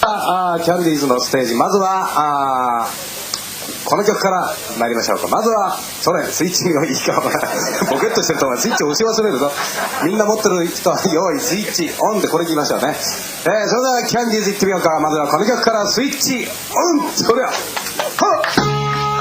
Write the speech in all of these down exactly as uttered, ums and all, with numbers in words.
あキャンディーズのステージ、まずはあこの曲から参りましょうか。まずはそれスイッチをいいかボケっとしてるとスイッチを押し忘れるぞ。みんな持ってる人は用意スイッチオンでこれ聞きましょうね。えー、それではキャンディーズいってみようか。まずはこの曲からスイッチオン。それははっ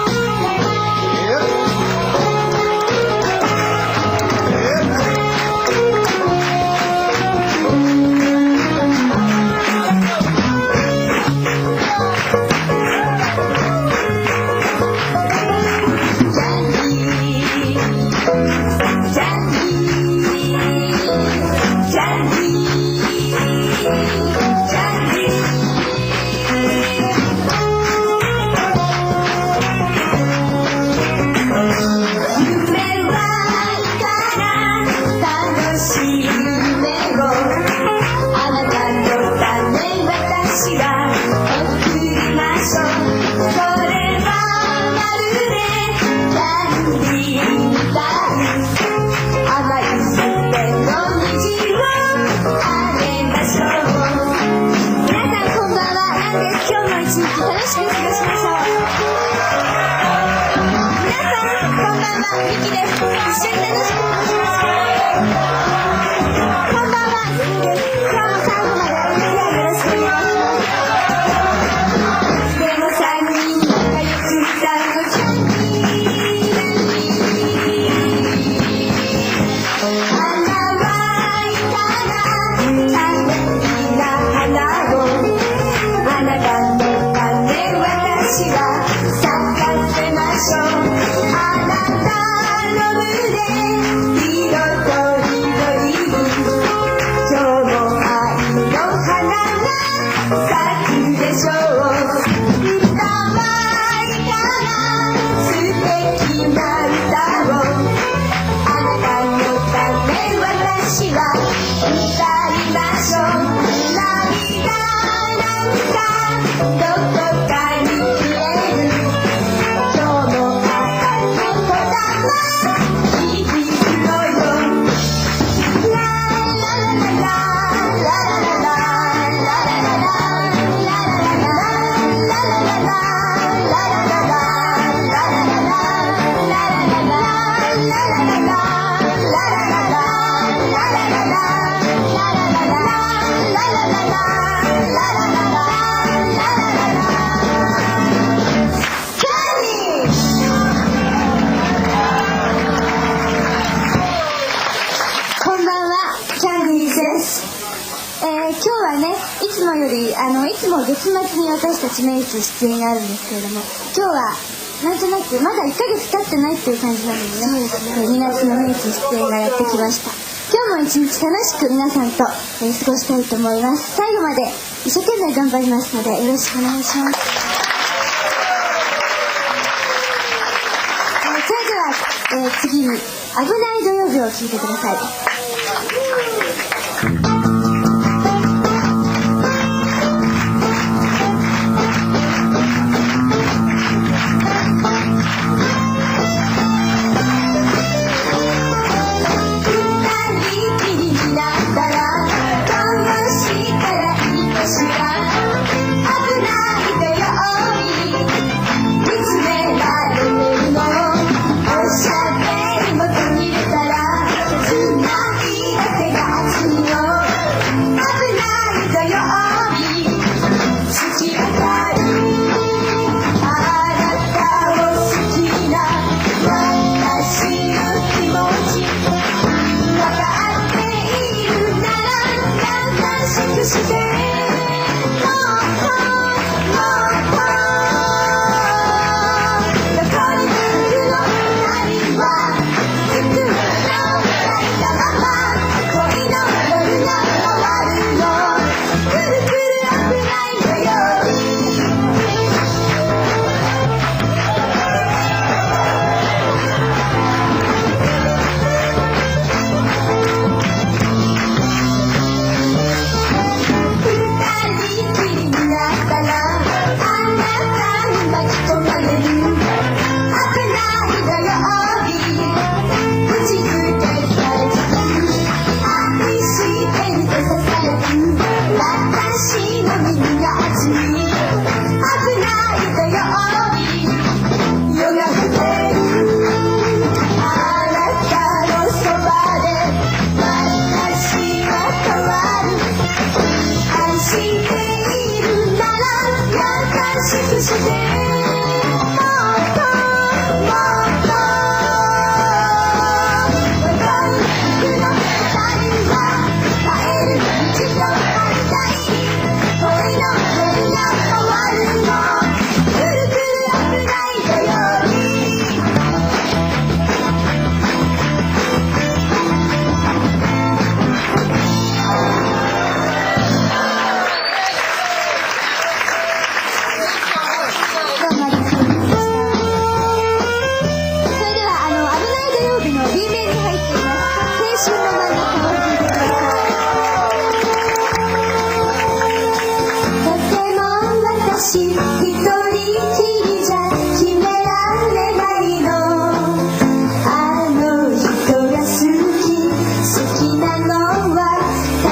月末に私たちメイク出演があるんですけれども、今日はなんとなくまだいっかげつ経ってないっていう感じなのでね、そうですね、にがつのメイク出演がやってきました。今日も一日楽しく皆さんと、えー、過ごしたいと思います。最後まで一生懸命頑張りますのでよろしくお願いします。えー、それでは、えー、次に危ない土曜日を聴いてください。Tonight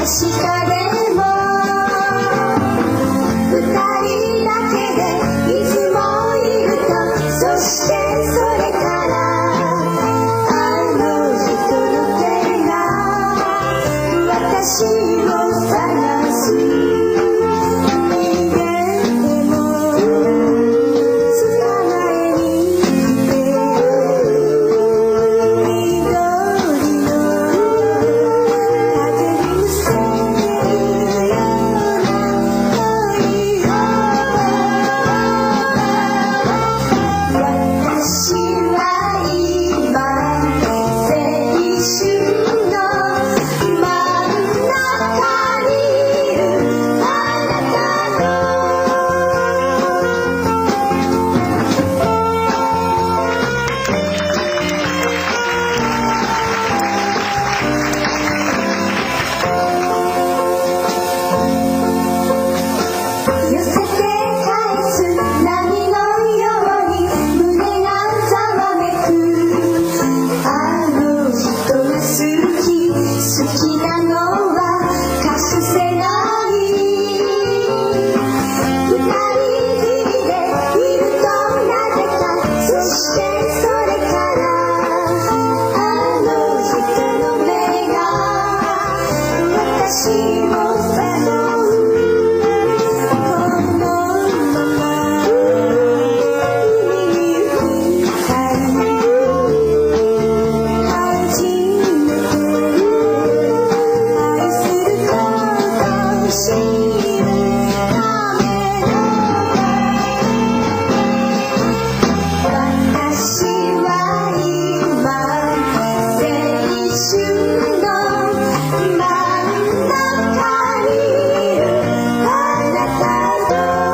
下でも二人だけでいつもいると、そしてそれからあの人の手が私を探す。逃げても捕まえに来て、緑の風にむせるような恋を、私は今青春の真ん中にいる。あなたの寄せて返す波のように胸がざわめく。あの人が好き、好きなのは隠せない。二人きりでいるとなぜか、そしてそれからあの人の目が私を誘う。このまま海に二人初めて愛することを知るための、私は今青春の真ん中にいる。あなたと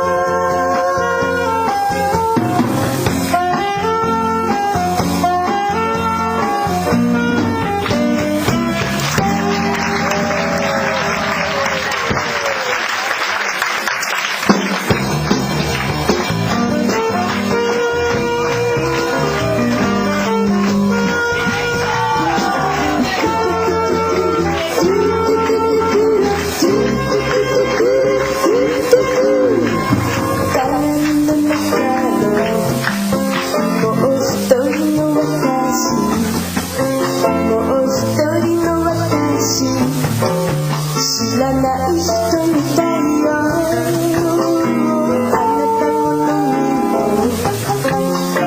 知らない人みたいよ。あなたの耳も白黒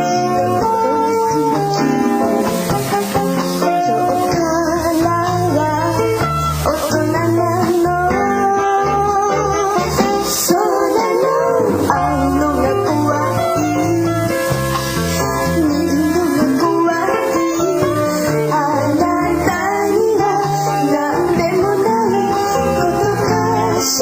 する今日からは大人なの。そうなの、会うのが怖い、見るのが怖い。あなたには何でもないことかし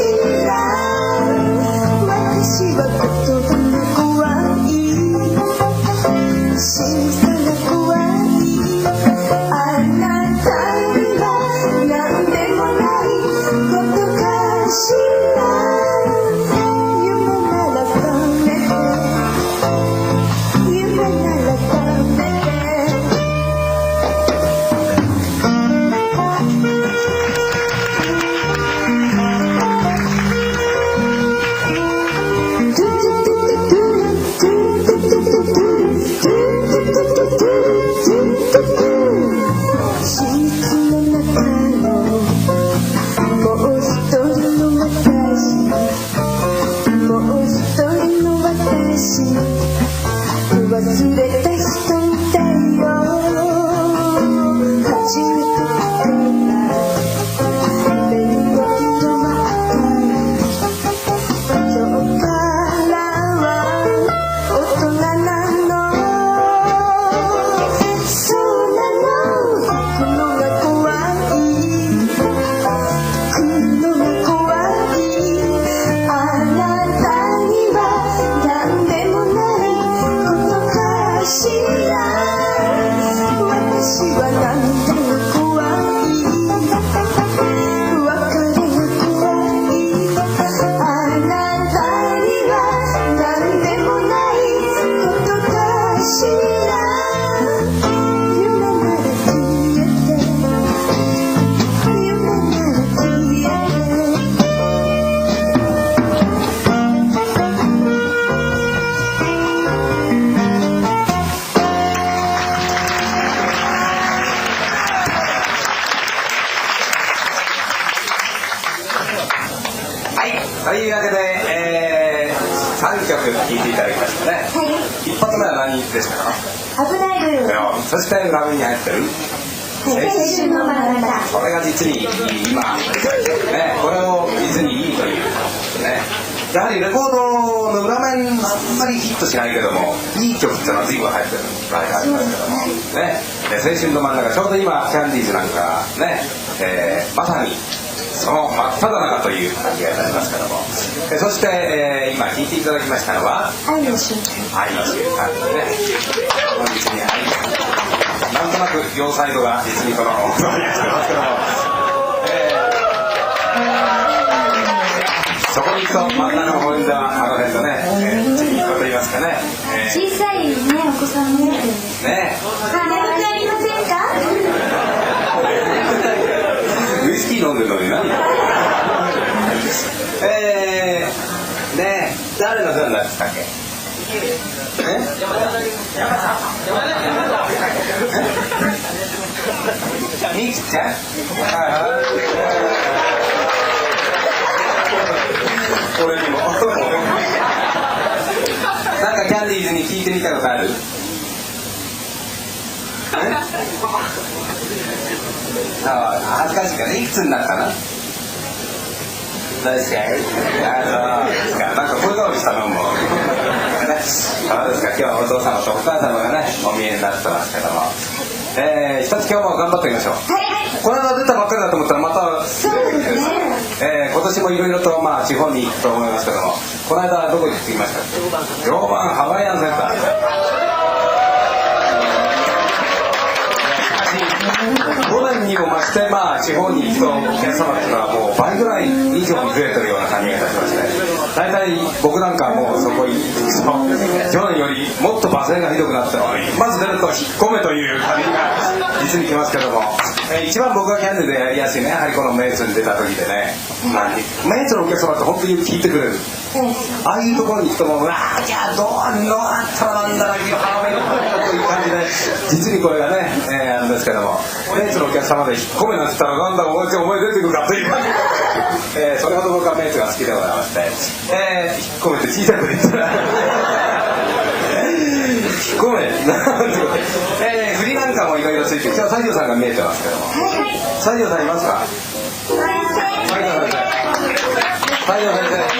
というわけで、えー、さんきょく聴いていただきましたね。 はい。 一発目は何でしたか？ 危ない部分。 そして裏目に入ってる青春の物語。 これが実に今、ね、これを実にいいというね。やはりレコードの裏面あんまりヒットしないけどもいい曲っていうのは随分入ってる場合がありますけどもね。青春の真ん中ちょうど今キャンディーズなんかね、えー、まさにその真っ只中という感じがいたしますけども、えそして、えー、今聴いていただきましたのは愛の瞬間。 愛の瞬間ですね。本日に愛なんとなく両サイドが実にこのお座りがしてますけども、えー、そこに行くと真ん中の方にはあの辺のね、えー、ちびっ子と言いますかね、えー、 小さいねお子さんもいるんですね。 あ、眠くありませんか？ ウイスキー飲んでるのに何？えー、ねえ、誰のファンなんですかっけ？え？ミキちゃん？俺にも。なんかキャンディーズに聞いてみたことある？ああ、恥ずかしいから、いくつになったの？大好き？あのですか、なんか声変わりしたのもそうですか。今日はお父様とお母様がねお見えになってますけども、えー、一つ今日も頑張っていきましょう。はい、この間出たばっかりだと思ったらまたそうですね、 えー、今年もいろいろと、まあ、地方に行くと思いますけども、この間どこに行ってきました？常磐ハワイアンセンター。ごねんにも増して、まあ、地方に行くとお客様っていうのはもう倍ぐらい以上に増えてるような感じがいたしまして、大体僕なんかはもうそこに行くと去年よりもっと罵声がひどくなってるのにまず出ると引っ込めという感じが実にきますけども、えー、一番僕がキャンディでやりやすいね、やはりこのメイツに出た時でね、メイツのお客様って本当に聞いてくれる。ああいうところに行くともう、うわーじゃあどうどうなったらなんだろうという感じで、実にこれがね、えー、あるんですけども、メイツのお客様で引っ込めなんて言ったらなんだお前お前出てくるかという、えー、それほど僕はメイツが好きでございまして、えー、引っ込めて小さく言ったら引っ込めなんてことで、えー、振りなんかもいろいろついて、今日西条さんが見えてますけども、はいはい、西条さんいますか？西条先生、西条先生、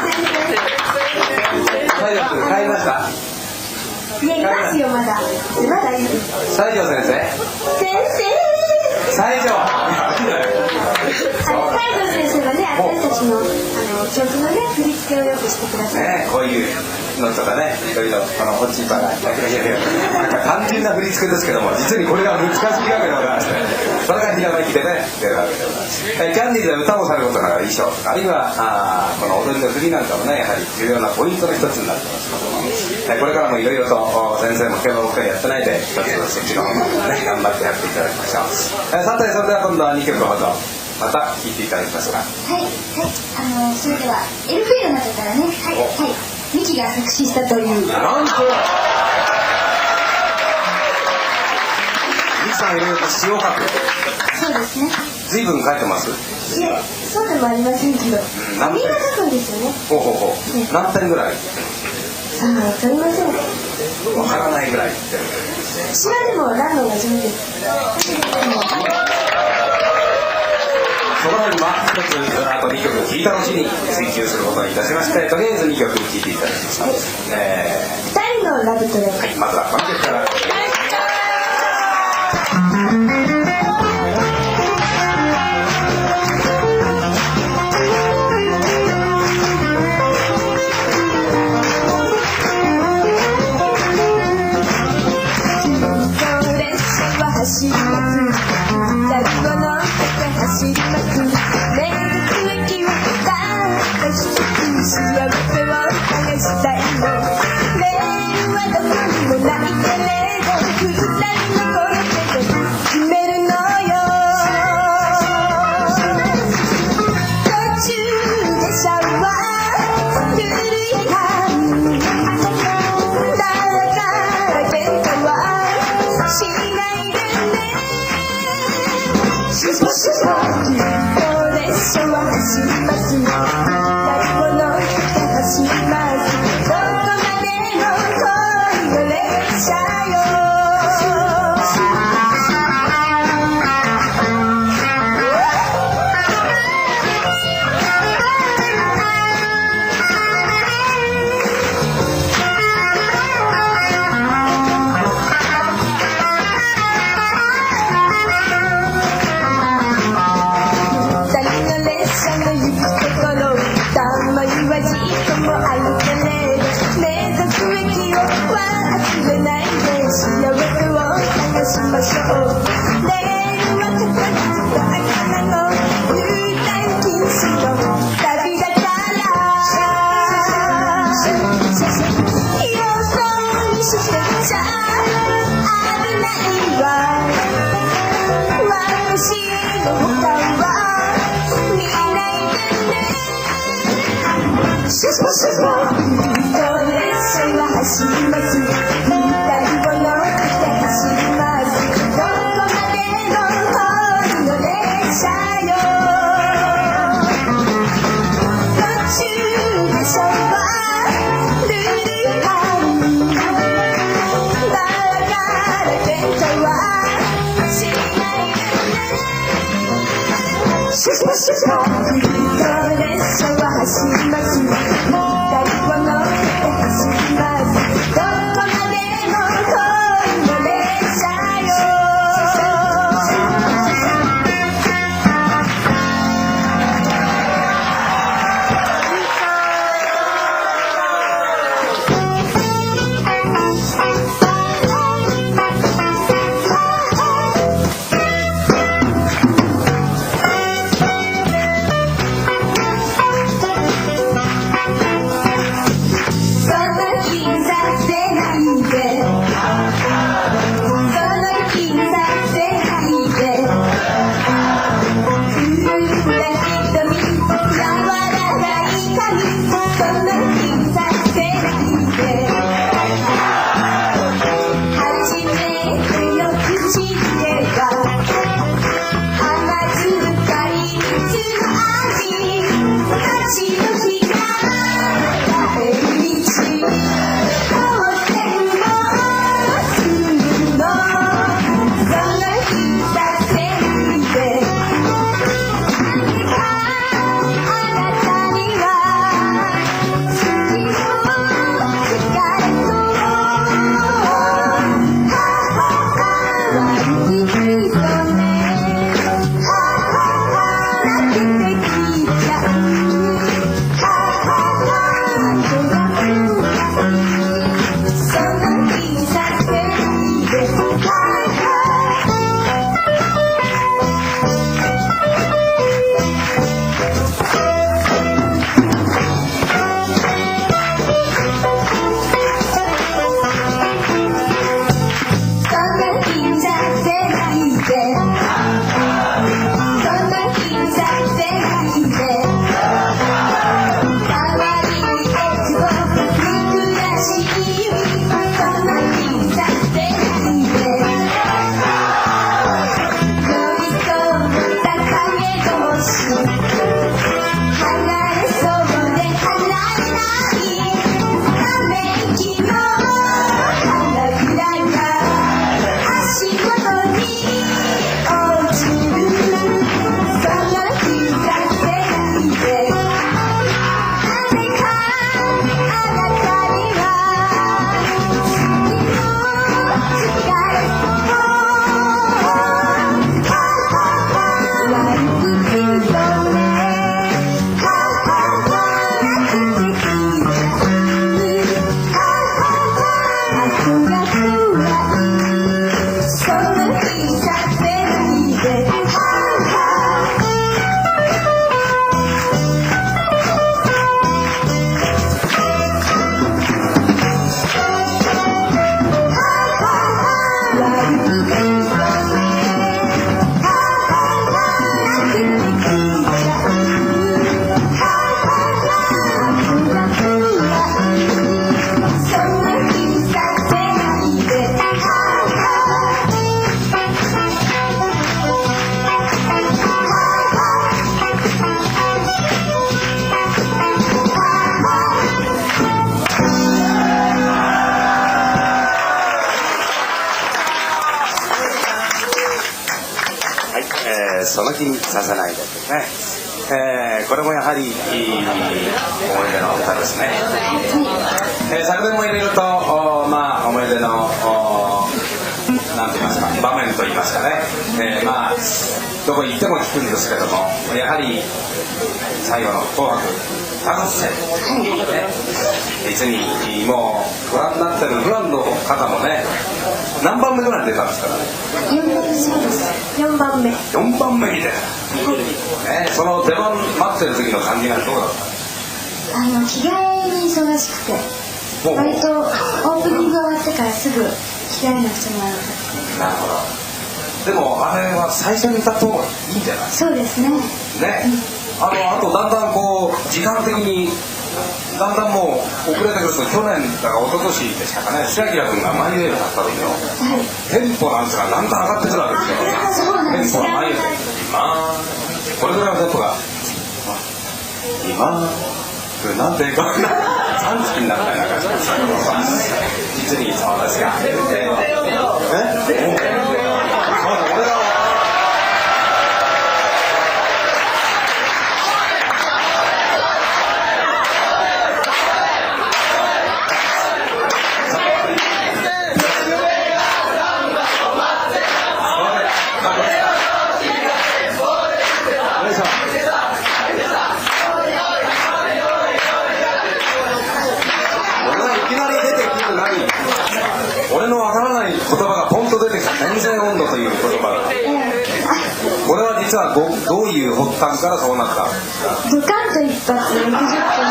西条君帰りました？ いや、いますよ、まだまだいる。 西条先生、 先生西条西条先生がね、私たちのあの曲のね振り付けをよくしてください、 ね、こういうのとかね、いろいろこのホッチーパーがなんか単純な振り付けですけども、実にこれが難しいわけでございまして、それがひらめきでね出るわけでございます。えキャンディーズは歌もされることながら衣装とか、あるいはあこの踊りの振りなんかもね、やはり重要なポイントの一つになってますけども、えこれからもいろいろと先生も今日も僕はやってないで一つそっちの方もね頑張ってやっていただきましょう。えさてそれでは今度はにきょくほどまた聴いていただきますが、 はいはい、あのそれではエルフィールの中からね、はいはい、ミキが作詞したという。 なんとミキさんいろいろと詩を書く。 そうですね。 随分書いてます？ いや、そうでもありませんけど、みんな書くんですよね。 ほうほうほう、ね、何点ぐらい？ さあ、わかりません。 わからないぐらいって詩はでもランドが上手です。 その辺は一つあとにきょく聴いた後に追求することにいたしまして、とりあえずにきょく聴いていただきました、はい、えー、 ふたりのラブトレイ、 はい、まずはこの曲から。 走ります誰も乗って走ります名物駅を探し幸せを探したいのレールはどこにもないけれど二人のこれで決めるのよ途中でシャワー古い髪誰か弁当はしないでシュポシュポ列車は走ります車の行くところたまにはじっともあるけれど目指す駅を忘れないで幸せを探しましょうレールは高くと赤なの入店禁止の旅だからよそにしてちゃ危ないわ私の他は見ないでねシュシュシュシュ列車は走ります二人を乗って走りますどこまでの恋の列車よ途中でしょはルールハリだから喧嘩はしないでねシュシュシュシュ列車は走ります二人を乗って走りますどこまでの恋の列車よその気にさせないでですね、えー、これもやはりいい思い出の歌ですね、えー、昨年も入れるとまあ思い出のなんて言いますか場面といいますかね、えー、まあどこ行っても聞くんですけども、やはり最後の紅白歌合戦、ね、実にもうご覧になってるファンの方もね、何番目ぐらいに出たんですかね。 よんばんめですよんばんめよんばんめに出た、ね、その出番待ってる時の感じがどうだった？ あの着替えに忙しくて、割とオープニング終わってからすぐ着替えなくちゃならなかった。 なるほど。でもあれは最初に歌った方がいいんじゃない？ そうですね。 ね、あのあとだんだんこう時間的にだんだんもう遅れてくると、去年だか一昨年でしたかね、白木君が眉毛になった時の、はい、テンポなんですがだんだん上がってくるわけですよ。テンポが眉毛、今これぐらいのテンポが今なんてかさんじきになったりなんかしましたけど、実にそうですが、えー、ええ俺のわからない言葉がポンと出てきた。天然温度という言葉が、これは実は ど, どういう発端からそうなったんですか？ ドカンと一発ろくじゅっぷん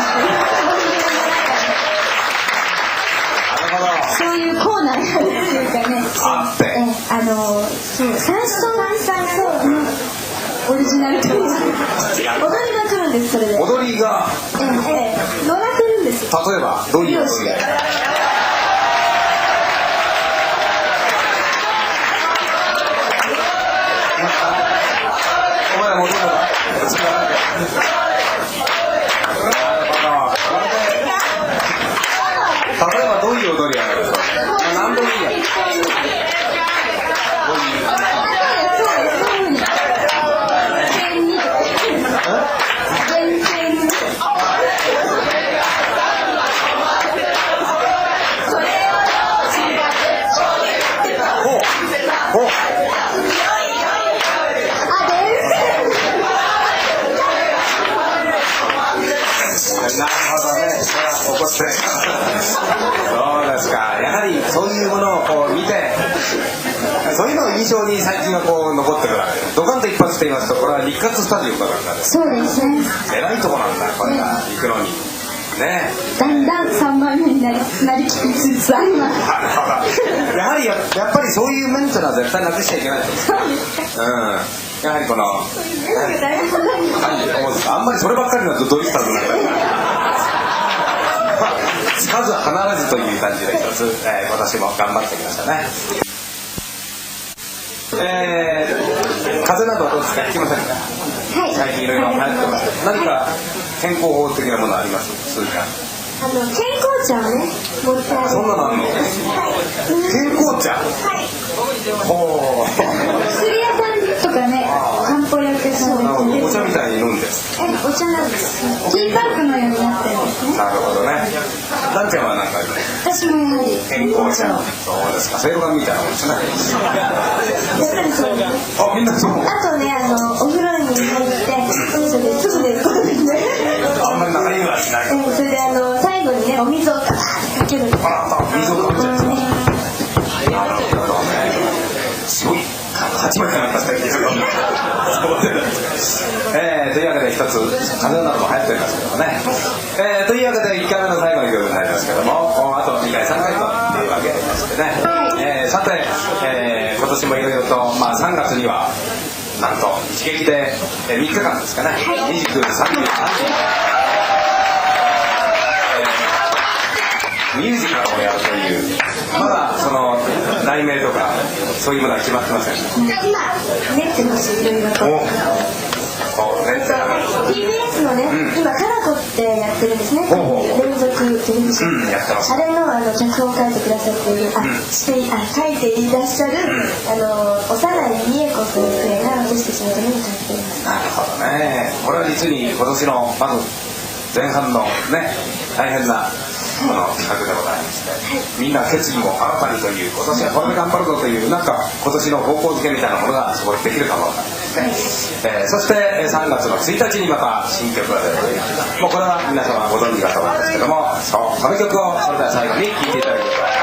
そういうコーナーがあるっていうかね、 あって、 えあのそうサンソンさんのオリジナルという踊りが来るんです。それで踊りがええ乗らせるんですよ。 例えばどういう踊り？お前ら戻るのか？例えばどういう踊りやるの？何でもいいや。ほうほう。なるほどね、それは怒ってそうですか。やはりそういうものをこう見て、そういうのを印象に最近はこう残ってくるわけで、ドカンと一発って言いますと、これは日活スタジオかなんかです。 そうですね。 偉いとこなんだこれが行くのにね。 だんだんさんばんめになりなりきりつつあります。 やはり や, やっぱりそういう面っていうのは絶対なくしちゃいけないと思う。うん。やはりこの、あんまりそればっかりだとドリフターズになるつかず離れずという感じで一つ、えー、私も頑張ってきましたね。えー、風邪などはどうですか？引きませんか？はい、最近いろいろ流行ってます。何か健康法的なものあります？数かあの健康茶をね持ってある。 そんなのあるの？健康茶？はい。ほう。 薬屋さんとかね、漢方薬屋さんでお茶みたいに飲んで。 え、お茶なんです。ティーバッグのようになってるんですね。 なるほどね。ダンちゃんは何かあります？ 私もやはり健康茶。そうですか。セイロガンみたいなもんですね。 やっぱりそうです。 あ、みんなそう。 あとね、あのお風呂に入ってそれぞれすぐ出ることですね。 あんまり中にはしない。 それであの最後にねお水をガーッとかける。 あら、水をかけちゃうんですか。なるほどね。すごい。八枚かなんかした気がする。えー、というわけで一つ風邪なども流行っておりますけどもね、えー、というわけでいっかいめの最後の曲になりますけども、あとにかいさんかいというわけでしてね、えー、さて、えー、今年もいろいろと、まあ、さんがつにはなんと一撃で、えー、みっかかんですかね、にじゅうく、さんじゅう、さんじゅうミュージカルをやるという、まだその題名とかそういうものは決まってません。 今練ってますいろいろと。 こうね、 ティービーエス のね、うん、今カラコってやってるんですね。連続テレビシリーズ、うん、やってます。あれのあの脚本を書いてくださっている、あ、うん、してあ書いていらっしゃる、うん、あの幼い美恵子先生が私たちのために書いています。 なるほどね。これは実に今年のまず前半のね大変なこの企画でございまして、みんな決意も新たにという、今年はこれで頑張るぞという、なんか今年の方向づけみたいなものがそこでできるかもわからないですね。えーそしてえーさんがつのついたちにまた新曲が出るという、もうこれは皆様ご存知かと思うんですけども、そうこの曲をそれでは最後に聴いていただきましょう。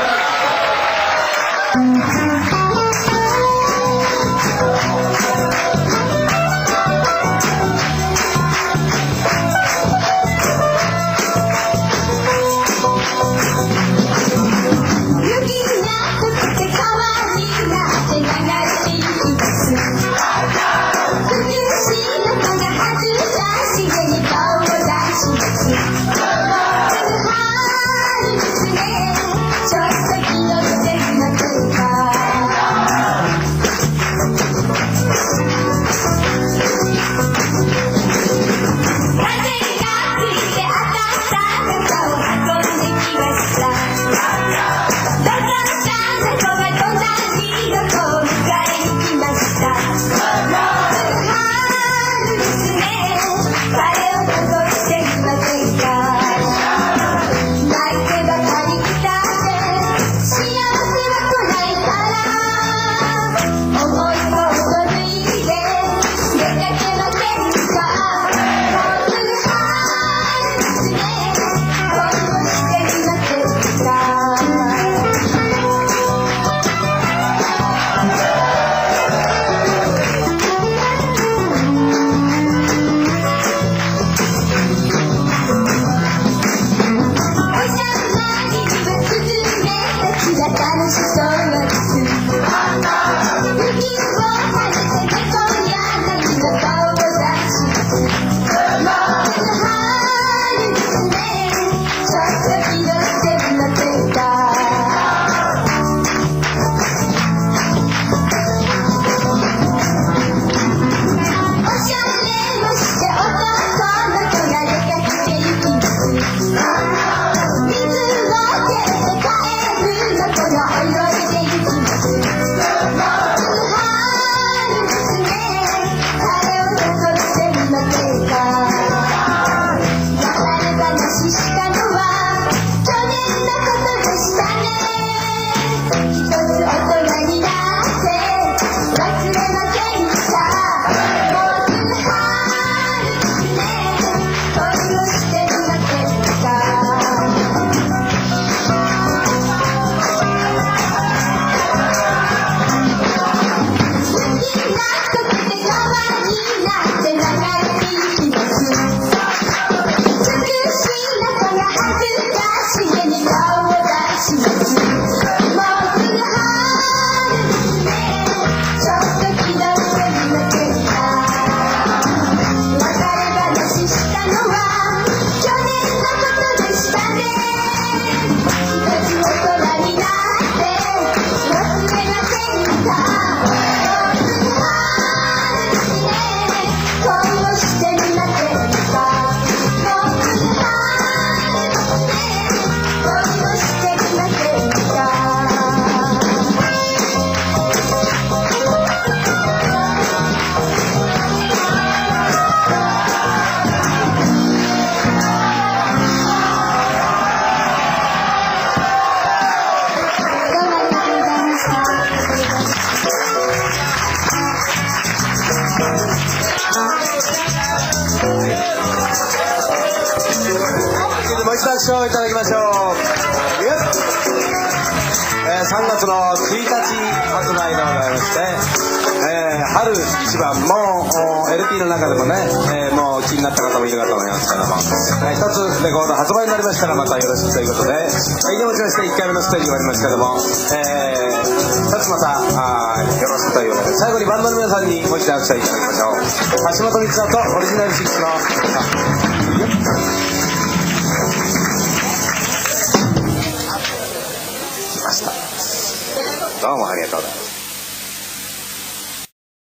拍手をいただきましょう。えー、さんがつのついたち発売でございまして、えー、春一番もう エルピー の中でもね、えー、もう気になった方もいるかと思いますけども、えー、一つレコード発売になりましたらまたよろしくということで、えー、以上もちましていっかいめのステージ終わりますけども、えー、一つまたあよろしくということで、最後にバンドの皆さんにもう一度拍手をいただきましょう。橋本光菜とオリジナルシックスのどうもありがとうございます。